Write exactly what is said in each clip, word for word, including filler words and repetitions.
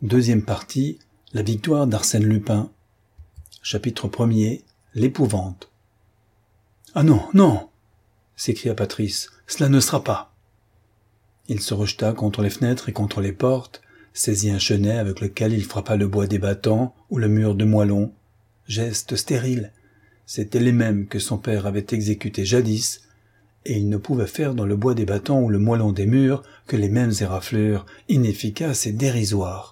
Deuxième partie, la victoire d'Arsène Lupin. Chapitre premier, l'épouvante. « Ah non, non !» s'écria Patrice, « cela ne sera pas !» Il se rejeta contre les fenêtres et contre les portes, saisit un chenet avec lequel il frappa le bois des battants ou le mur de moellons. Gestes stériles, c'étaient les mêmes que son père avait exécutés jadis, et il ne pouvait faire dans le bois des battants ou le moellon des murs que les mêmes éraflures, inefficaces et dérisoires.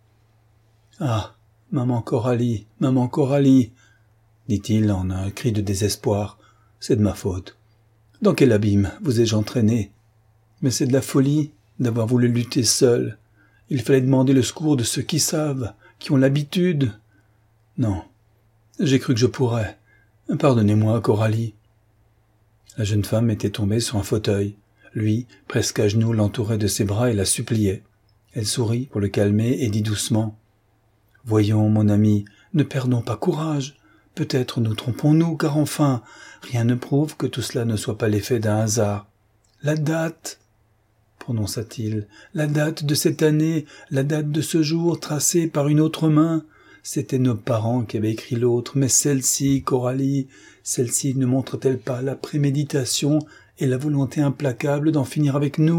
« Ah, maman Coralie, maman Coralie !» dit-il en un cri de désespoir. « C'est de ma faute. Dans quel abîme vous ai-je entraîné? Mais c'est de la folie d'avoir voulu lutter seul. Il fallait demander le secours de ceux qui savent, qui ont l'habitude. Non, j'ai cru que je pourrais. Pardonnez-moi, Coralie. » La jeune femme était tombée sur un fauteuil. Lui, presque à genoux, l'entourait de ses bras et la suppliait. Elle sourit pour le calmer et dit doucement: « Voyons, mon ami, ne perdons pas courage. Peut-être nous trompons-nous, car enfin, rien ne prouve que tout cela ne soit pas l'effet d'un hasard. La date, prononça-t-il, la date de cette année, la date de ce jour tracée par une autre main, c'étaient nos parents qui avaient écrit l'autre, mais celle-ci, Coralie, celle-ci ne montre-t-elle pas la préméditation et la volonté implacable d'en finir avec nous ?»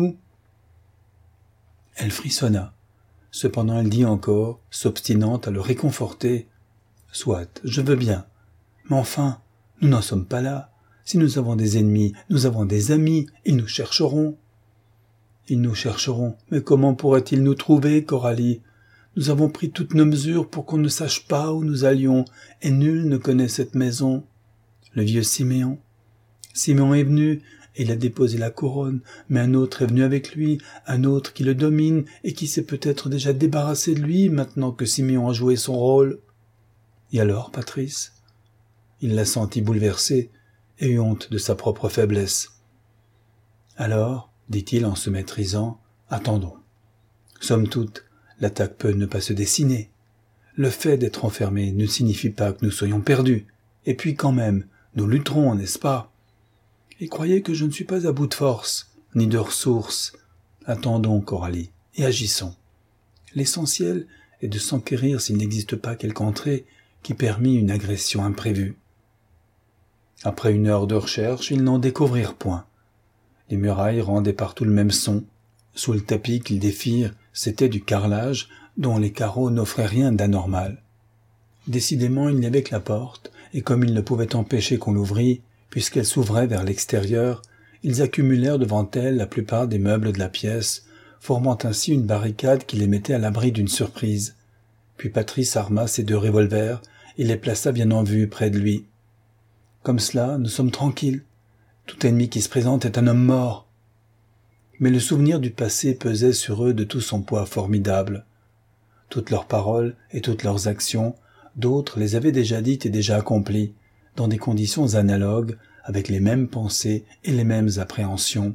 Elle frissonna. Cependant elle dit encore, s'obstinant à le réconforter: « Soit, je veux bien. Mais enfin, nous n'en sommes pas là. Si nous avons des ennemis, nous avons des amis, ils nous chercheront. » « Ils nous chercheront, mais comment pourraient-ils nous trouver, Coralie? Nous avons pris toutes nos mesures pour qu'on ne sache pas où nous allions, et nul ne connaît cette maison. Le vieux Siméon. Siméon est venu, et il a déposé la couronne, mais un autre est venu avec lui, un autre qui le domine, et qui s'est peut-être déjà débarrassé de lui, maintenant que Siméon a joué son rôle. Et alors, Patrice? » Il la sentit bouleversée, et eut honte de sa propre faiblesse. « Alors, dit-il en se maîtrisant, « attendons. Somme toute, l'attaque peut ne pas se dessiner. Le fait d'être enfermé ne signifie pas que nous soyons perdus. Et puis quand même, nous lutterons, n'est-ce pas? Et croyez que je ne suis pas à bout de force, ni de ressources. Attendons, Coralie, et agissons. L'essentiel est de s'enquérir s'il n'existe pas quelque entrée qui permit une agression imprévue. » Après une heure de recherche, ils n'en découvrirent point. Les murailles rendaient partout le même son. Sous le tapis qu'ils défirent, c'était du carrelage dont les carreaux n'offraient rien d'anormal. Décidément, il n'y avait que la porte, et comme ils ne pouvaient empêcher qu'on l'ouvrît, puisqu'elle s'ouvrait vers l'extérieur, ils accumulèrent devant elle la plupart des meubles de la pièce, formant ainsi une barricade qui les mettait à l'abri d'une surprise. Puis Patrice arma ses deux revolvers et les plaça bien en vue près de lui. « Comme cela, nous sommes tranquilles. Tout ennemi qui se présente est un homme mort. » Mais le souvenir du passé pesait sur eux de tout son poids formidable. Toutes leurs paroles et toutes leurs actions, d'autres les avaient déjà dites et déjà accomplies, dans des conditions analogues, avec les mêmes pensées et les mêmes appréhensions.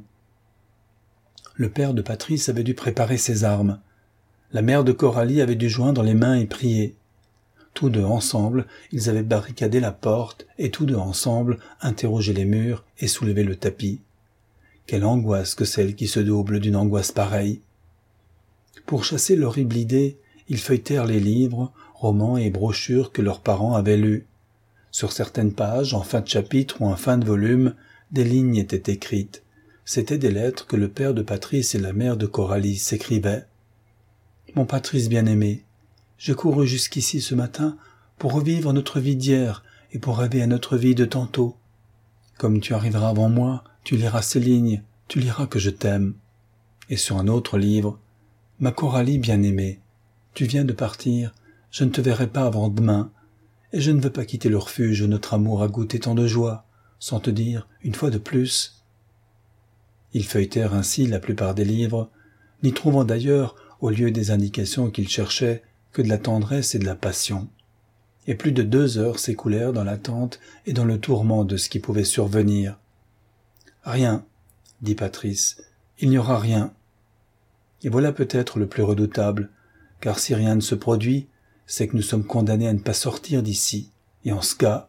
Le père de Patrice avait dû préparer ses armes. La mère de Coralie avait dû joindre les mains et prier. Tous deux ensemble, ils avaient barricadé la porte, et tous deux ensemble interrogé les murs et soulevé le tapis. Quelle angoisse que celle qui se double d'une angoisse pareille! Pour chasser l'horrible idée, ils feuilletèrent les livres, romans et brochures que leurs parents avaient lus. Sur certaines pages, en fin de chapitre ou en fin de volume, des lignes étaient écrites. C'étaient des lettres que le père de Patrice et la mère de Coralie s'écrivaient. « Mon Patrice bien-aimé, j'ai couru jusqu'ici ce matin pour revivre notre vie d'hier et pour rêver à notre vie de tantôt. Comme tu arriveras avant moi, tu liras ces lignes, tu liras que je t'aime. » Et sur un autre livre, « Ma Coralie bien-aimée, tu viens de partir, je ne te verrai pas avant demain, et je ne veux pas quitter le refuge où notre amour a goûté tant de joie, sans te dire, une fois de plus. » Ils feuilletèrent ainsi la plupart des livres, n'y trouvant d'ailleurs, au lieu des indications qu'ils cherchaient, que de la tendresse et de la passion. Et plus de deux heures s'écoulèrent dans l'attente et dans le tourment de ce qui pouvait survenir. « Rien, » dit Patrice, « il n'y aura rien. » Et voilà peut-être le plus redoutable, car si rien ne se produit, c'est que nous sommes condamnés à ne pas sortir d'ici, et en ce cas...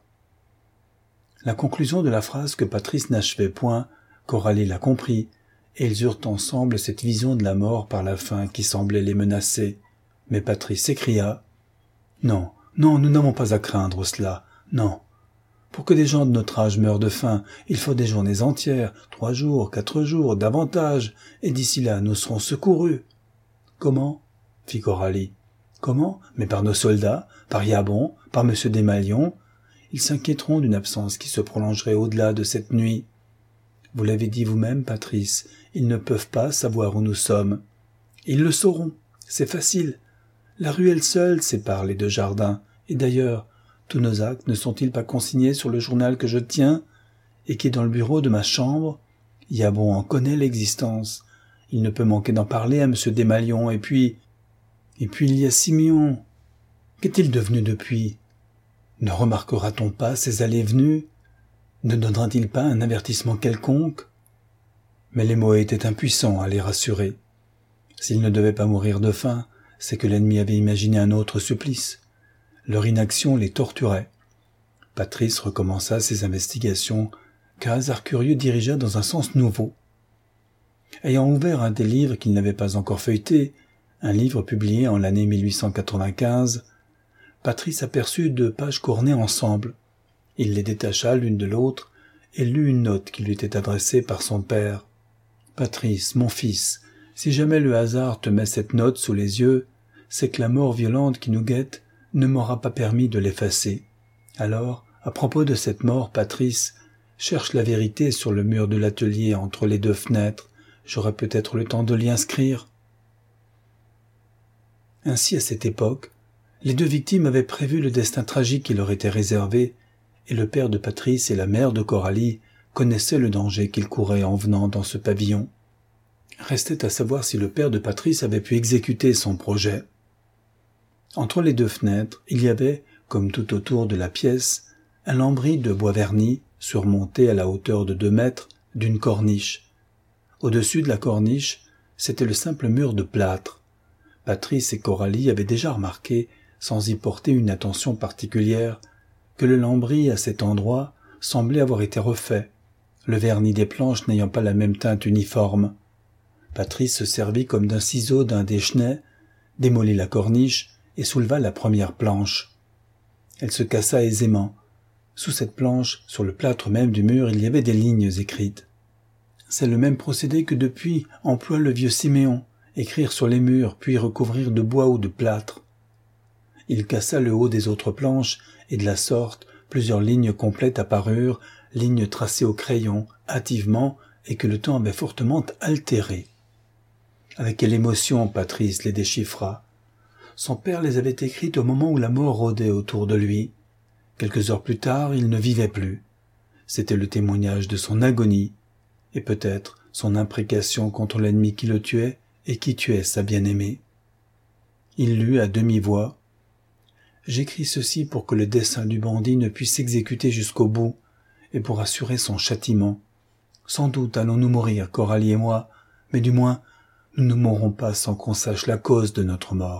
La conclusion de la phrase que Patrice n'achevait point, Coralie la comprit, et ils eurent ensemble cette vision de la mort par la faim qui semblait les menacer. Mais Patrice s'écria « Non, non, nous n'avons pas à craindre cela, non. Pour que des gens de notre âge meurent de faim, il faut des journées entières, trois jours, quatre jours, davantage, et d'ici là nous serons secourus. » « Comment ?» fit Coralie. « Comment ? Mais par nos soldats, par Yabon, par Monsieur Desmalions. Ils s'inquiéteront d'une absence qui se prolongerait au-delà de cette nuit. Vous l'avez dit vous-même, Patrice, ils ne peuvent pas savoir où nous sommes. Ils le sauront, c'est facile. La ruelle seule sépare les deux jardins, et d'ailleurs, tous nos actes ne sont-ils pas consignés sur le journal que je tiens, et qui est dans le bureau de ma chambre ? Yabon en connaît l'existence. Il ne peut manquer d'en parler à Monsieur Desmalions, et puis... Et puis il y a Siméon. Qu'est-il devenu depuis ? Ne remarquera-t-on pas ses allées et venues ? Ne donnera-t-il pas un avertissement quelconque ? Mais les mots étaient impuissants à les rassurer. S'ils ne devaient pas mourir de faim, c'est que l'ennemi avait imaginé un autre supplice. Leur inaction les torturait. Patrice recommença ses investigations, qu'un hasard curieux dirigea dans un sens nouveau. Ayant ouvert un des livres qu'il n'avait pas encore feuilleté, un livre publié en l'année mille huit cent quatre-vingt-quinze, Patrice aperçut deux pages cornées ensemble. Il les détacha l'une de l'autre et lut une note qui lui était adressée par son père. « Patrice, mon fils, si jamais le hasard te met cette note sous les yeux, c'est que la mort violente qui nous guette ne m'aura pas permis de l'effacer. Alors, à propos de cette mort, Patrice, cherche la vérité sur le mur de l'atelier entre les deux fenêtres. J'aurai peut-être le temps de l'y inscrire. » Ainsi, à cette époque, les deux victimes avaient prévu le destin tragique qui leur était réservé, et le père de Patrice et la mère de Coralie connaissaient le danger qu'ils couraient en venant dans ce pavillon. Restait à savoir si le père de Patrice avait pu exécuter son projet. Entre les deux fenêtres, il y avait, comme tout autour de la pièce, un lambris de bois verni, surmonté à la hauteur de deux mètres, d'une corniche. Au-dessus de la corniche, c'était le simple mur de plâtre. Patrice et Coralie avaient déjà remarqué, sans y porter une attention particulière, que le lambris à cet endroit semblait avoir été refait, le vernis des planches n'ayant pas la même teinte uniforme. Patrice se servit comme d'un ciseau d'un des chenets, démolit la corniche et souleva la première planche. Elle se cassa aisément. Sous cette planche, sur le plâtre même du mur, il y avait des lignes écrites. C'est le même procédé que depuis emploie le vieux Siméon, écrire sur les murs, puis recouvrir de bois ou de plâtre. Il cassa le haut des autres planches, et de la sorte, plusieurs lignes complètes apparurent, lignes tracées au crayon, hâtivement, et que le temps avait fortement altérées. Avec quelle émotion Patrice les déchiffra. Son père les avait écrites au moment où la mort rôdait autour de lui. Quelques heures plus tard, il ne vivait plus. C'était le témoignage de son agonie, et peut-être son imprécation contre l'ennemi qui le tuait et qui tuait sa bien-aimée. Il lut à demi-voix. « J'écris ceci pour que le dessein du bandit ne puisse s'exécuter jusqu'au bout, et pour assurer son châtiment. Sans doute allons-nous mourir, Coralie et moi, mais du moins, nous ne mourrons pas sans qu'on sache la cause de notre mort. »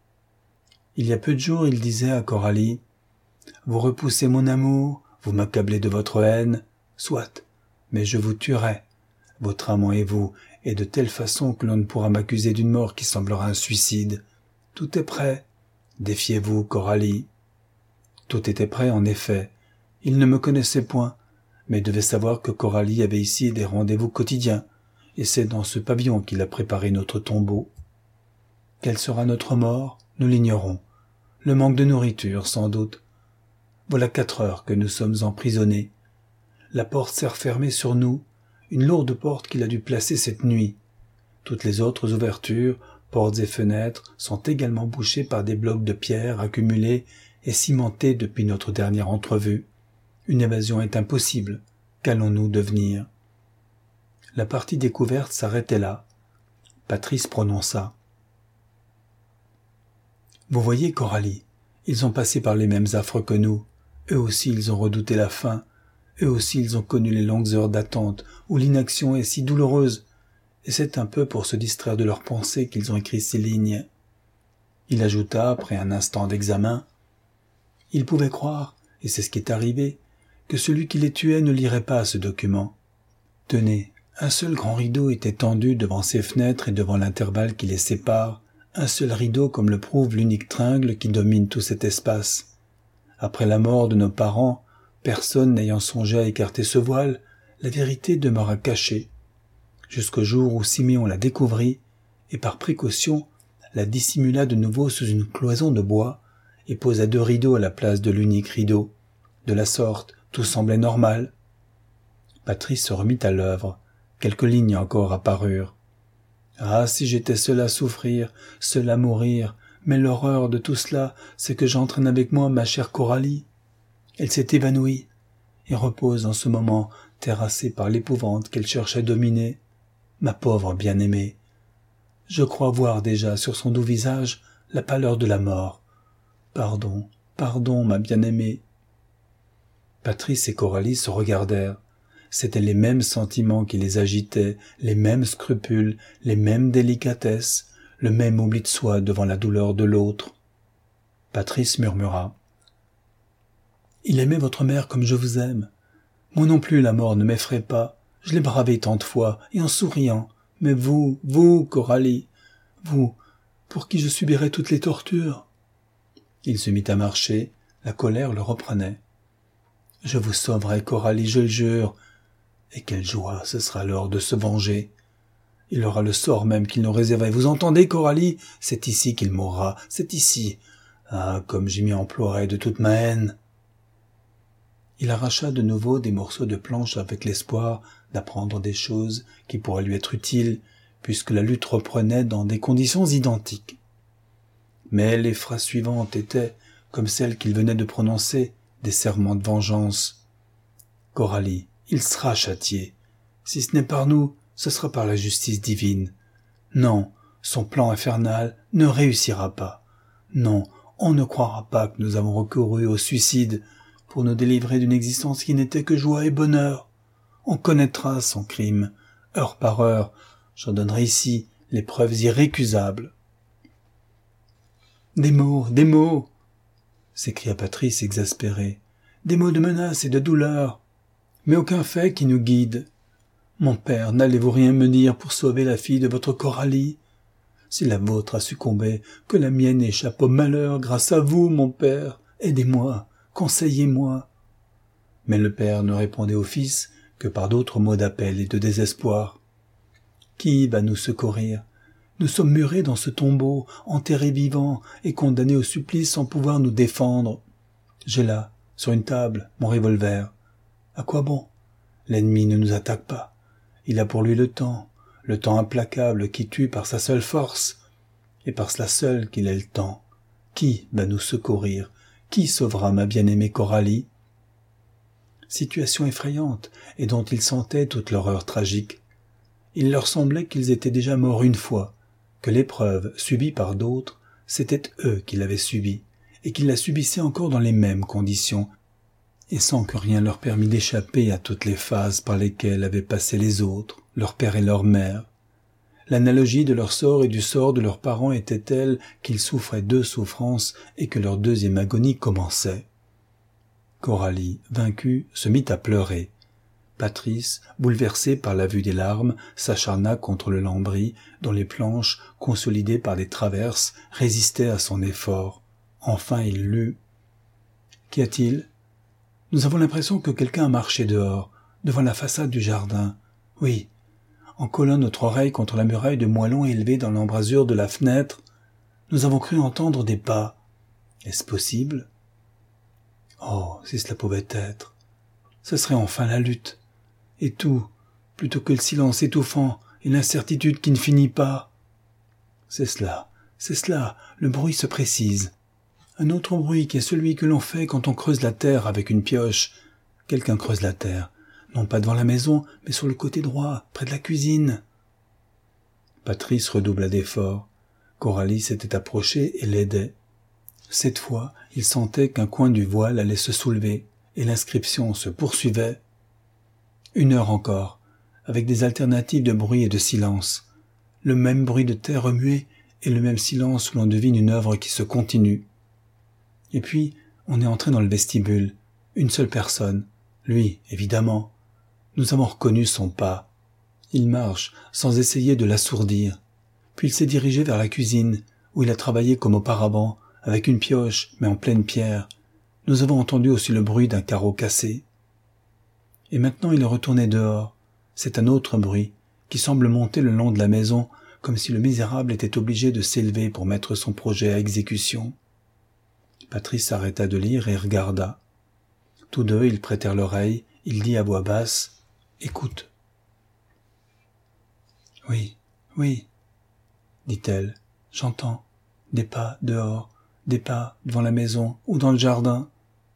Il y a peu de jours, il disait à Coralie, « Vous repoussez mon amour, vous m'accablez de votre haine, soit, mais je vous tuerai, votre amant et vous, et de telle façon que l'on ne pourra m'accuser d'une mort qui semblera un suicide. Tout est prêt. Défiez-vous, Coralie. » Tout était prêt, en effet. Il ne me connaissait point, mais devait savoir que Coralie avait ici des rendez-vous quotidiens, et c'est dans ce pavillon qu'il a préparé notre tombeau. Quelle sera notre mort? Nous l'ignorons. Le manque de nourriture, sans doute. Voilà quatre heures que nous sommes emprisonnés. La porte s'est refermée sur nous, une lourde porte qu'il a dû placer cette nuit. Toutes les autres ouvertures, portes et fenêtres, sont également bouchées par des blocs de pierre accumulés et cimentés depuis notre dernière entrevue. Une évasion est impossible. Qu'allons-nous devenir? La partie découverte s'arrêtait là. Patrice prononça. « Vous voyez, Coralie, ils ont passé par les mêmes affres que nous. Eux aussi, ils ont redouté la faim. Eux aussi, ils ont connu les longues heures d'attente où l'inaction est si douloureuse. Et c'est un peu pour se distraire de leurs pensées qu'ils ont écrit ces lignes. » Il ajouta, après un instant d'examen, « Ils pouvaient croire, et c'est ce qui est arrivé, que celui qui les tuait ne lirait pas ce document. Tenez, un seul grand rideau était tendu devant ces fenêtres et devant l'intervalle qui les sépare, Un seul rideau comme le prouve l'unique tringle qui domine tout cet espace. Après la mort de nos parents, personne n'ayant songé à écarter ce voile, la vérité demeura cachée, jusqu'au jour où Siméon la découvrit, et par précaution, la dissimula de nouveau sous une cloison de bois, et posa deux rideaux à la place de l'unique rideau. De la sorte, tout semblait normal. Patrice se remit à l'œuvre. Quelques lignes encore apparurent. Ah, si j'étais seul à souffrir, seul à mourir, mais l'horreur de tout cela, c'est que j'entraîne avec moi ma chère Coralie. Elle s'est évanouie, et repose en ce moment, terrassée par l'épouvante qu'elle cherche à dominer. Ma pauvre bien-aimée. Je crois voir déjà sur son doux visage la pâleur de la mort. Pardon, pardon, ma bien-aimée. Patrice et Coralie se regardèrent. C'étaient les mêmes sentiments qui les agitaient, les mêmes scrupules, les mêmes délicatesses, le même oubli de soi devant la douleur de l'autre. Patrice murmura. « Il aimait votre mère comme je vous aime. Moi non plus la mort ne m'effraie pas. Je l'ai bravée tant de fois, et en souriant. Mais vous, vous, Coralie, vous, pour qui je subirais toutes les tortures. » Il se mit à marcher, la colère le reprenait. « Je vous sauverai, Coralie, je le jure. Et quelle joie ce sera alors de se venger. Il aura le sort même qu'il nous réservait. Vous entendez, Coralie? C'est ici qu'il mourra, c'est ici. Ah, comme j'y m'y emploierai de toute ma haine. » Il arracha de nouveau des morceaux de planche avec l'espoir d'apprendre des choses qui pourraient lui être utiles, puisque la lutte reprenait dans des conditions identiques. Mais les phrases suivantes étaient, comme celles qu'il venait de prononcer, des serments de vengeance. « Coralie, il sera châtié. Si ce n'est par nous, ce sera par la justice divine. Non, son plan infernal ne réussira pas. Non, on ne croira pas que nous avons recouru au suicide pour nous délivrer d'une existence qui n'était que joie et bonheur. On connaîtra son crime, heure par heure. J'en donnerai ici les preuves irrécusables. »« Des mots, des mots !» s'écria Patrice exaspéré. « Des mots de menace et de douleur, mais aucun fait qui nous guide. Mon père, n'allez-vous rien me dire pour sauver la fille de votre Coralie? Si la vôtre a succombé, que la mienne échappe au malheur grâce à vous, mon père. Aidez-moi, conseillez-moi. » Mais le père ne répondait au fils que par d'autres mots d'appel et de désespoir. « Qui va nous secourir? Nous sommes murés dans ce tombeau, enterrés vivants et condamnés au supplice sans pouvoir nous défendre. J'ai là, sur une table, mon revolver. À quoi bon? L'ennemi ne nous attaque pas. Il a pour lui le temps, le temps implacable qui tue par sa seule force, et par cela seul qu'il est le temps. Qui va nous secourir? Qui sauvera ma bien-aimée Coralie? » Situation effrayante, et dont ils sentaient toute l'horreur tragique. Il leur semblait qu'ils étaient déjà morts une fois, que l'épreuve, subie par d'autres, c'étaient eux qui l'avaient subie, et qu'ils la subissaient encore dans les mêmes conditions, et sans que rien leur permît d'échapper à toutes les phases par lesquelles avaient passé les autres, leur père et leur mère. L'analogie de leur sort et du sort de leurs parents était telle qu'ils souffraient deux souffrances et que leur deuxième agonie commençait. Coralie, vaincue, se mit à pleurer. Patrice, bouleversé par la vue des larmes, s'acharna contre le lambris, dont les planches, consolidées par des traverses, résistaient à son effort. Enfin il lut. « Qu'y a-t-il ? Nous avons l'impression que quelqu'un a marché dehors, devant la façade du jardin. Oui, en collant notre oreille contre la muraille de moellons élevée dans l'embrasure de la fenêtre, nous avons cru entendre des pas. Est-ce possible ? Oh, si cela pouvait être, ce serait enfin la lutte. Et tout, plutôt que le silence étouffant et l'incertitude qui ne finit pas. C'est cela, c'est cela, le bruit se précise. Un autre bruit qui est celui que l'on fait quand on creuse la terre avec une pioche. Quelqu'un creuse la terre, non pas devant la maison, mais sur le côté droit, près de la cuisine. Patrice redoubla d'efforts. Coralie s'était approchée et l'aidait. Cette fois, il sentait qu'un coin du voile allait se soulever, et l'inscription se poursuivait. Une heure encore, avec des alternatives de bruit et de silence. Le même bruit de terre remuée et le même silence où l'on devine une œuvre qui se continue. Et puis, on est entré dans le vestibule. Une seule personne. Lui, évidemment. Nous avons reconnu son pas. Il marche, sans essayer de l'assourdir. Puis il s'est dirigé vers la cuisine, où il a travaillé comme auparavant, avec une pioche, mais en pleine pierre. Nous avons entendu aussi le bruit d'un carreau cassé. Et maintenant il est retourné dehors. C'est un autre bruit, qui semble monter le long de la maison, comme si le misérable était obligé de s'élever pour mettre son projet à exécution. Patrice s'arrêta de lire et regarda. Tous deux, ils prêtèrent l'oreille. Il dit à voix basse, « Écoute. » « Oui, oui, dit-elle, j'entends. Des pas dehors, des pas devant la maison ou dans le jardin. »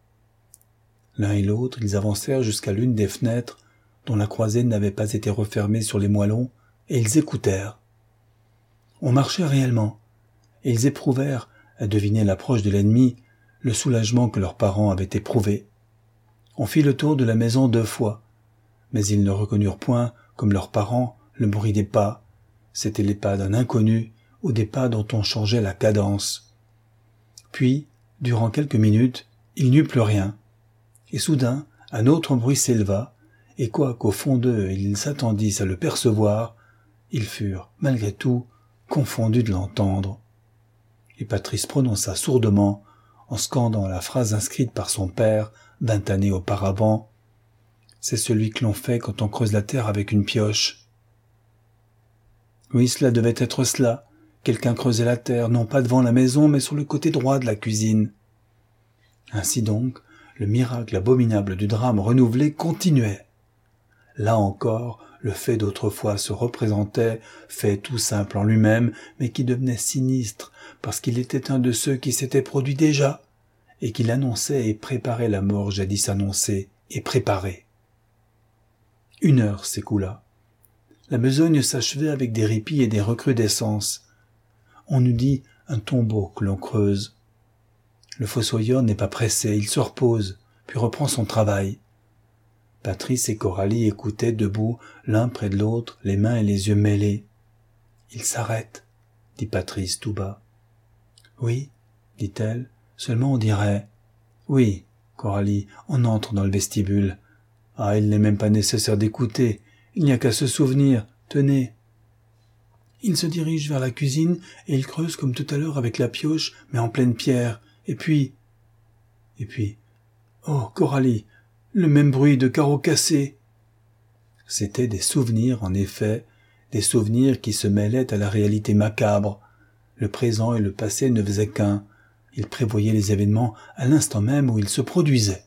L'un et l'autre, ils avancèrent jusqu'à l'une des fenêtres dont la croisée n'avait pas été refermée sur les moellons, et ils écoutèrent. On marchait réellement, et ils éprouvèrent, à deviner l'approche de l'ennemi, le soulagement que leurs parents avaient éprouvé. On fit le tour de la maison deux fois, mais ils ne reconnurent point, comme leurs parents, le bruit des pas. C'étaient les pas d'un inconnu ou des pas dont on changeait la cadence. Puis, durant quelques minutes, il n'y eut plus rien. Et soudain, un autre bruit s'éleva, et quoiqu'au fond d'eux ils s'attendissent à le percevoir, ils furent, malgré tout, confondus de l'entendre. Et Patrice prononça sourdement, en scandant la phrase inscrite par son père vingt années auparavant, « C'est celui que l'on fait quand on creuse la terre avec une pioche. » Oui, cela devait être cela. Quelqu'un creusait la terre, non pas devant la maison, mais sur le côté droit de la cuisine. Ainsi donc, le miracle abominable du drame renouvelé continuait. Là encore, le fait d'autrefois se représentait, fait tout simple en lui-même, mais qui devenait sinistre, parce qu'il était un de ceux qui s'étaient produits déjà, et qu'il annonçait et préparait la mort jadis annoncée et préparée. Une heure s'écoula. La besogne s'achevait avec des répits et des recrudescences. On eût dit un tombeau que l'on creuse. Le fossoyeur n'est pas pressé, il se repose, puis reprend son travail. Patrice et Coralie écoutaient debout, l'un près de l'autre, les mains et les yeux mêlés. « Il s'arrête, » dit Patrice tout bas. « Oui, » dit-elle, « seulement on dirait. »« Oui, Coralie, on entre dans le vestibule. Ah, il n'est même pas nécessaire d'écouter, il n'y a qu'à se souvenir, tenez. » Il se dirige vers la cuisine et il creuse comme tout à l'heure avec la pioche, mais en pleine pierre. Et puis... Et puis... Oh, Coralie, le même bruit de carreaux cassés. C'étaient des souvenirs, en effet, des souvenirs qui se mêlaient à la réalité macabre. Le présent et le passé ne faisaient qu'un. Ils prévoyaient les événements à l'instant même où ils se produisaient.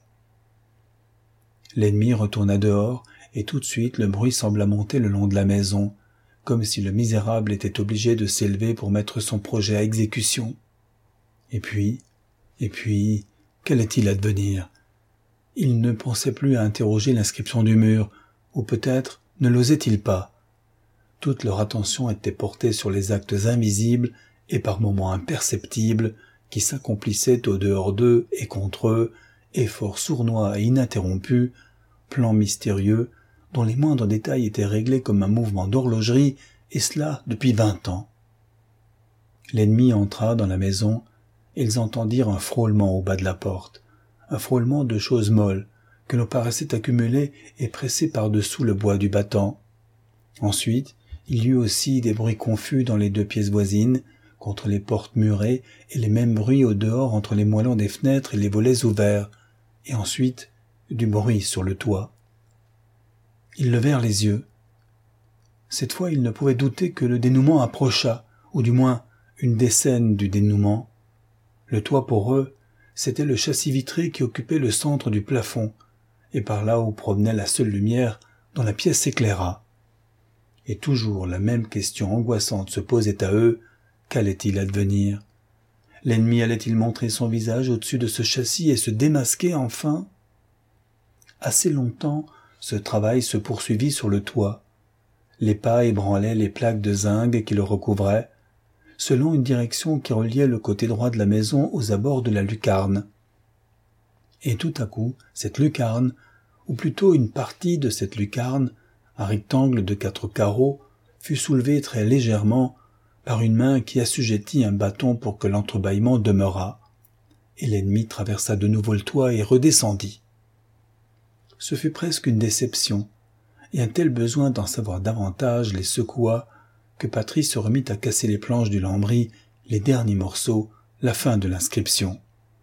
L'ennemi retourna dehors, et tout de suite le bruit sembla monter le long de la maison, comme si le misérable était obligé de s'élever pour mettre son projet à exécution. Et puis, et puis, qu'allait-il advenir? Il ne pensait plus à interroger l'inscription du mur, ou peut-être ne l'osait-il pas. Toute leur attention était portée sur les actes invisibles et par moments imperceptibles qui s'accomplissaient au dehors d'eux et contre eux, efforts sournois et ininterrompus, plans mystérieux, dont les moindres détails étaient réglés comme un mouvement d'horlogerie, et cela depuis vingt ans. L'ennemi entra dans la maison, et ils entendirent un frôlement au bas de la porte, un frôlement de choses molles, que l'on paraissait accumuler et presser par-dessous le bois du battant. Ensuite, il y eut aussi des bruits confus dans les deux pièces voisines, contre les portes murées, et les mêmes bruits au dehors entre les moellons des fenêtres et les volets ouverts, et ensuite du bruit sur le toit. Ils levèrent les yeux. Cette fois, ils ne pouvaient douter que le dénouement approchât, ou du moins une des scènes du dénouement. Le toit pour eux, c'était le châssis vitré qui occupait le centre du plafond, et par là où provenait la seule lumière dont la pièce s'éclaira. Et toujours la même question angoissante se posait à eux, qu'allait-il advenir? L'ennemi allait-il montrer son visage au-dessus de ce châssis et se démasquer enfin? Assez longtemps, ce travail se poursuivit sur le toit. Les pas ébranlaient les plaques de zinc qui le recouvraient, selon une direction qui reliait le côté droit de la maison aux abords de la lucarne. Et tout à coup, cette lucarne, ou plutôt une partie de cette lucarne, un rectangle de quatre carreaux, fut soulevée très légèrement par une main qui assujettit un bâton pour que l'entrebâillement demeurât, et l'ennemi traversa de nouveau le toit et redescendit. Ce fut presque une déception, et un tel besoin d'en savoir davantage les secoua que Patrice se remit à casser les planches du lambris les derniers morceaux, la fin de l'inscription.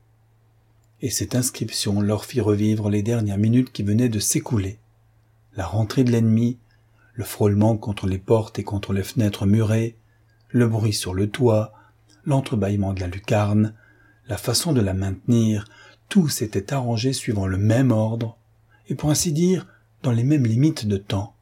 Et cette inscription leur fit revivre les dernières minutes qui venaient de s'écouler. La rentrée de l'ennemi, le frôlement contre les portes et contre les fenêtres murées, le bruit sur le toit, l'entrebâillement de la lucarne, la façon de la maintenir, tout s'était arrangé suivant le même ordre, et pour ainsi dire, dans les mêmes limites de temps.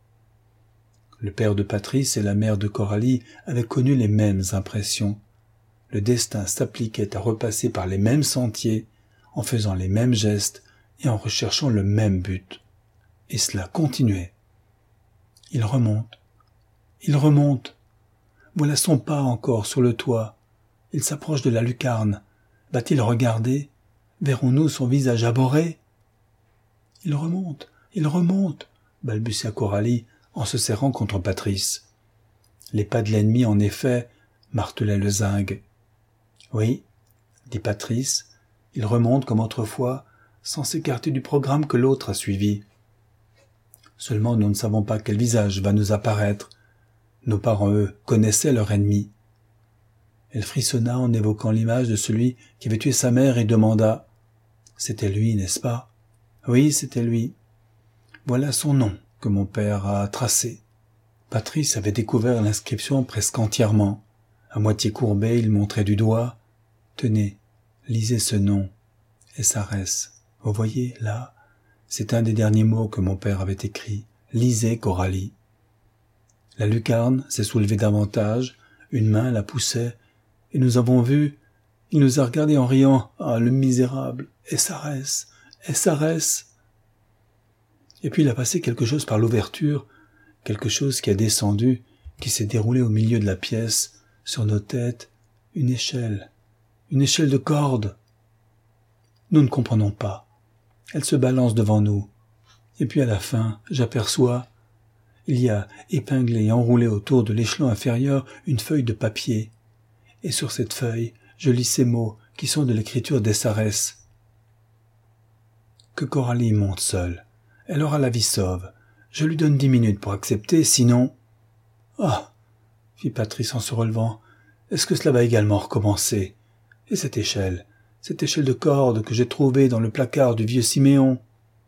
Le père de Patrice et la mère de Coralie avaient connu les mêmes impressions. Le destin s'appliquait à repasser par les mêmes sentiers, en faisant les mêmes gestes et en recherchant le même but. Et cela continuait. Il remonte. Il remonte. Voilà son pas encore sur le toit. Il s'approche de la lucarne. Va-t-il regarder? Verrons-nous son visage abhorré? Il remonte, il remonte, balbutia Coralie en se serrant contre Patrice. Les pas de l'ennemi, en effet, martelait le zinc. Oui, dit Patrice, il remonte comme autrefois, sans s'écarter du programme que l'autre a suivi. Seulement nous ne savons pas quel visage va nous apparaître. Nos parents, eux, connaissaient leur ennemi. Elle frissonna en évoquant l'image de celui qui avait tué sa mère et demanda « C'était lui, n'est-ce pas ?»« Oui, c'était lui. Voilà son nom que mon père a tracé. » Patrice avait découvert l'inscription presque entièrement. À moitié courbé, il montrait du doigt « Tenez, lisez ce nom, S R S. Vous voyez, là, c'est un des derniers mots que mon père avait écrit. Lisez, Coralie. » La lucarne s'est soulevée davantage, une main la poussait, et nous avons vu, il nous a regardés en riant, « Ah, le misérable, S R S, S R S !» Et puis il a passé quelque chose par l'ouverture, quelque chose qui a descendu, qui s'est déroulé au milieu de la pièce, sur nos têtes, une échelle, une échelle de corde. Nous ne comprenons pas. Elle se balance devant nous. Et puis à la fin, j'aperçois, il y a épinglé et enroulé autour de l'échelon inférieur une feuille de papier. Et sur cette feuille, je lis ces mots qui sont de l'écriture d'S R S. Que Coralie monte seule. Elle aura la vie sauve. Je lui donne dix minutes pour accepter, sinon... Ah, fit Patrice en se relevant, est-ce que cela va également recommencer? Et cette échelle, cette échelle de corde que j'ai trouvée dans le placard du vieux Siméon?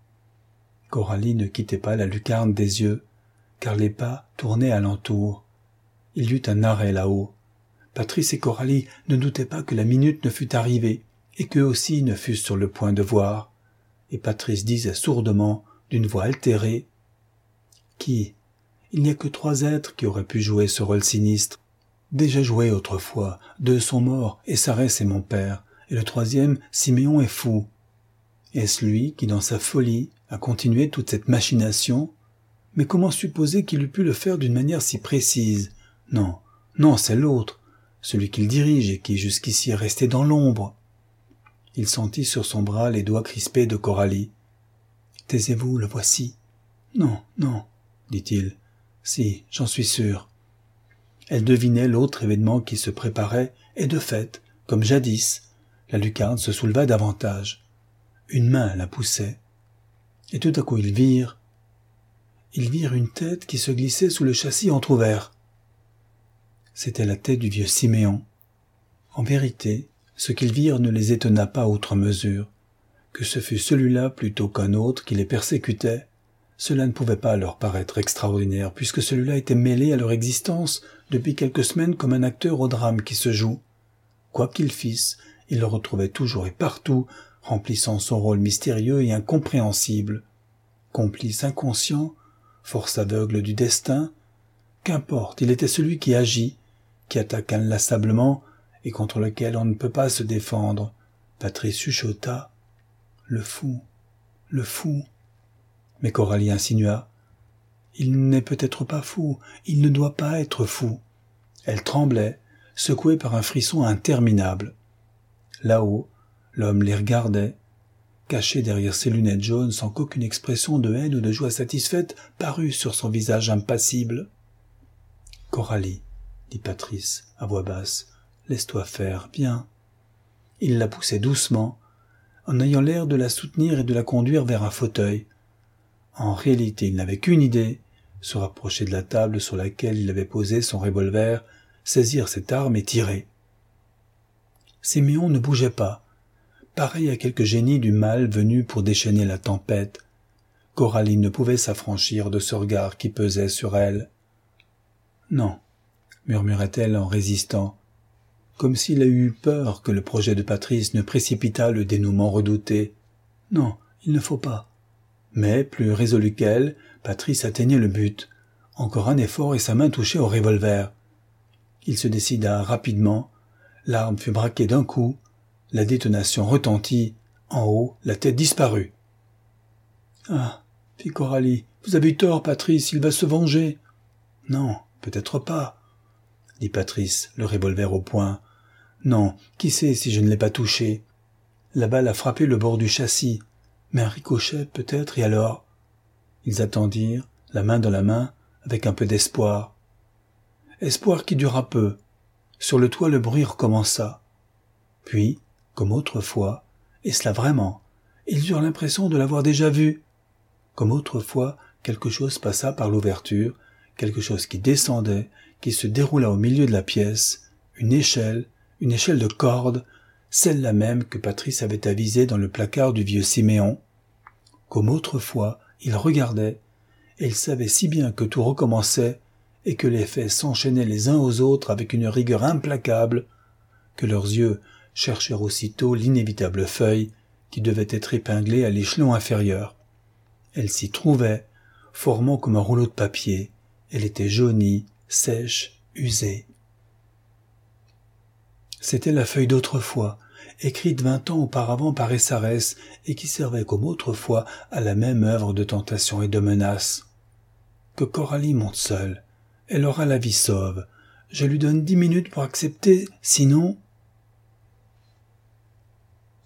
Coralie ne quittait pas la lucarne des yeux, car les pas tournaient alentour. Il y eut un arrêt là-haut. Patrice et Coralie ne doutaient pas que la minute ne fût arrivée, et qu'eux aussi ne fussent sur le point de voir. Et Patrice disait sourdement, d'une voix altérée, « Qui? Il n'y a que trois êtres qui auraient pu jouer ce rôle sinistre. Déjà joué autrefois, deux sont morts, et Sarès est mon père, et le troisième, Siméon, est fou. Est-ce lui qui, dans sa folie, a continué toute cette machination? Mais comment supposer qu'il eût pu le faire d'une manière si précise? Non, non, c'est l'autre, celui qu'il dirige et qui jusqu'ici est resté dans l'ombre. » Il sentit sur son bras les doigts crispés de Coralie. « Taisez-vous, le voici. »« Non, non, dit-il. Si, j'en suis sûr. » Elle devinait l'autre événement qui se préparait, et de fait, comme jadis, la lucarne se souleva davantage. Une main la poussait. Et tout à coup ils virent, ils virent une tête qui se glissait sous le châssis entr'ouvert. C'était la tête du vieux Siméon. En vérité, ce qu'ils virent ne les étonna pas outre mesure. Que ce fût celui-là plutôt qu'un autre qui les persécutait, cela ne pouvait pas leur paraître extraordinaire, puisque celui-là était mêlé à leur existence depuis quelques semaines comme un acteur au drame qui se joue. Quoi qu'ils fissent, ils le retrouvaient toujours et partout, remplissant son rôle mystérieux et incompréhensible. Complice inconscient, force aveugle du destin, qu'importe, il était celui qui agit, qui attaque inlassablement et contre lequel on ne peut pas se défendre. Patrice chuchota. Le fou, le fou. Mais Coralie insinua. Il n'est peut-être pas fou, il ne doit pas être fou. Elle tremblait, secouée par un frisson interminable. Là-haut, l'homme les regardait, caché derrière ses lunettes jaunes sans qu'aucune expression de haine ou de joie satisfaite parût sur son visage impassible. « Coralie, dit Patrice, à voix basse, laisse-toi faire, viens. » Il la poussait doucement, en ayant l'air de la soutenir et de la conduire vers un fauteuil. En réalité, il n'avait qu'une idée, se rapprocher de la table sur laquelle il avait posé son revolver, saisir cette arme et tirer. Siméon ne bougeait pas, pareil à quelque génie du mal venu pour déchaîner la tempête. Coralie ne pouvait s'affranchir de ce regard qui pesait sur elle. « Non », murmurait-elle en résistant, comme s'il a eu peur que le projet de Patrice ne précipitât le dénouement redouté. « Non, il ne faut pas. » Mais, plus résolu qu'elle, Patrice atteignait le but. Encore un effort et sa main touchait au revolver. Il se décida rapidement. L'arme fut braquée d'un coup. La détonation retentit. En haut, la tête disparut. « Ah !» fit Coralie. « Vous avez eu tort, Patrice, il va se venger. »« Non, peut-être pas, » dit Patrice, le revolver au poing. « Non, qui sait si je ne l'ai pas touché. La balle a frappé le bord du châssis. Mais un ricochet, peut-être, et alors ?» Ils attendirent, la main dans la main, avec un peu d'espoir. Espoir qui dura peu. Sur le toit, le bruit recommença. Puis, comme autrefois, et cela vraiment, ils eurent l'impression de l'avoir déjà vu. Comme autrefois, quelque chose passa par l'ouverture, quelque chose qui descendait, qui se déroula au milieu de la pièce, une échelle, une échelle de corde, celle-là même que Patrice avait avisée dans le placard du vieux Siméon. Comme autrefois, il regardait, et il savait si bien que tout recommençait, et que les faits s'enchaînaient les uns aux autres avec une rigueur implacable, que leurs yeux cherchèrent aussitôt l'inévitable feuille qui devait être épinglée à l'échelon inférieur. Elle s'y trouvait, formant comme un rouleau de papier. Elle était jaunie, sèche, usée. C'était la feuille d'autrefois, écrite vingt ans auparavant par Essarès et qui servait comme autrefois à la même œuvre de tentation et de menace. Que Coralie monte seule. Elle aura la vie sauve. Je lui donne dix minutes pour accepter, sinon...